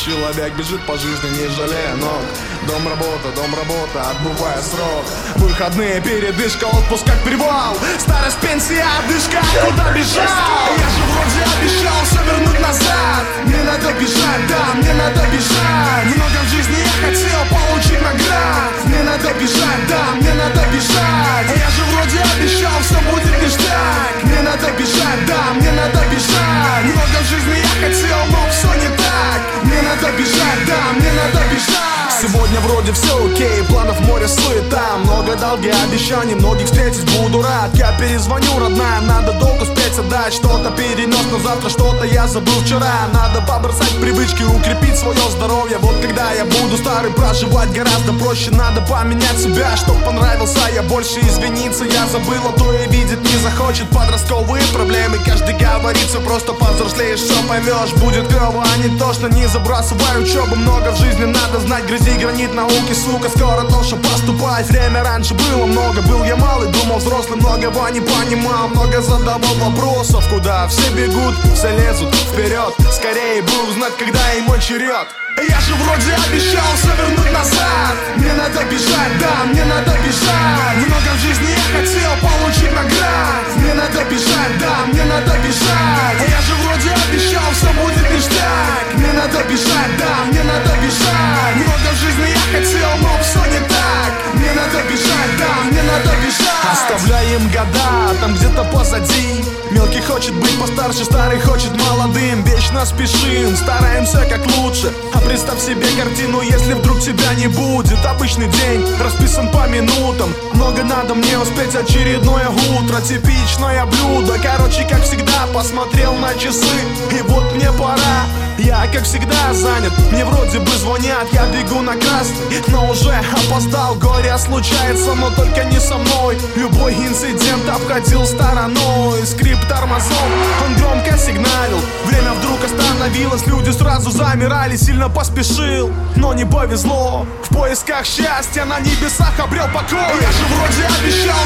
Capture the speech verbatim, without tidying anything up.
Человек бежит по жизни, не жалея ног. Дом, работа, дом, работа, отбывая срок. Выходные, передышка, отпуск как привал. Старость, пенсия, отдышка, куда бежал? Я же вроде обещал все вернуть назад. Мне надо бежать, да, мне надо бежать. Много в жизни я хотел получить наград. Мне надо бежать, да, мне надо бежать. Я же вроде обещал, все будет ништяк. Мне надо бежать, да, мне надо бежать. Много в жизни я хотел, но все не так. Мне надо бежать, да, мне надо бежать. Сегодня вроде все окей, планов море, суета. Много долги, обещаний, многих встретить буду рад. Я перезвоню, родная, надо долг успеть отдать. Что-то перенес, но завтра что-то я забыл вчера. Надо побросать привычки, укрепить свое здоровье. Вот когда я буду старый, проживать гораздо проще. Надо поменять себя, чтоб понравился я больше. Извиниться я забыл, а то и видеть не захочет. Подростковые проблемы, каждый говорит, все просто повзрослеешь, все поймешь. Будет клево, а не то, что не забрасывай учебу. Много в жизни надо знать, грызи гранит науки, сука, скоро должен поступать. Время раньше было много, был я малый, думал взрослый, многого не понимал. Много задавал вопросов, куда все бегут, все лезут вперед. Скорее бы узнать, когда и мой черед. Я же вроде обещал все вернуть назад. Мне надо бежать, да, мне надо бежать. Много в жизни я хотел получить наград. Мне надо бежать, да, мне надо бежать. Я же вроде обещал, все будет ништяк. Мне надо бежать, да, мне надо бежать. Много в жизни я хотел, но все не так. Мне надо бежать, да, мне надо бежать. Оставляем года там где-то позади. Мелкий хочет быть постарше, старый хочет молодым. Вечно спешим, стараемся как лучше. А представь себе картину, если вдруг тебя не будет. Обычный день, расписан по минутам. Много надо мне успеть, очередное утро. Типичное блюдо, короче, как всегда. Посмотрел на часы, и вот мне пора. Я, как всегда, занят, мне вроде бы звонят. Я бегу на красный, но уже опоздал. Горе случается, но только не со мной. Любой инцидент обходил стороной. Скрип тормозов, он громко сигналил. Время вдруг остановилось, люди сразу замирали. Сильно поспешил, но не повезло. В поисках счастья на небесах обрел покой. Я же вроде обещал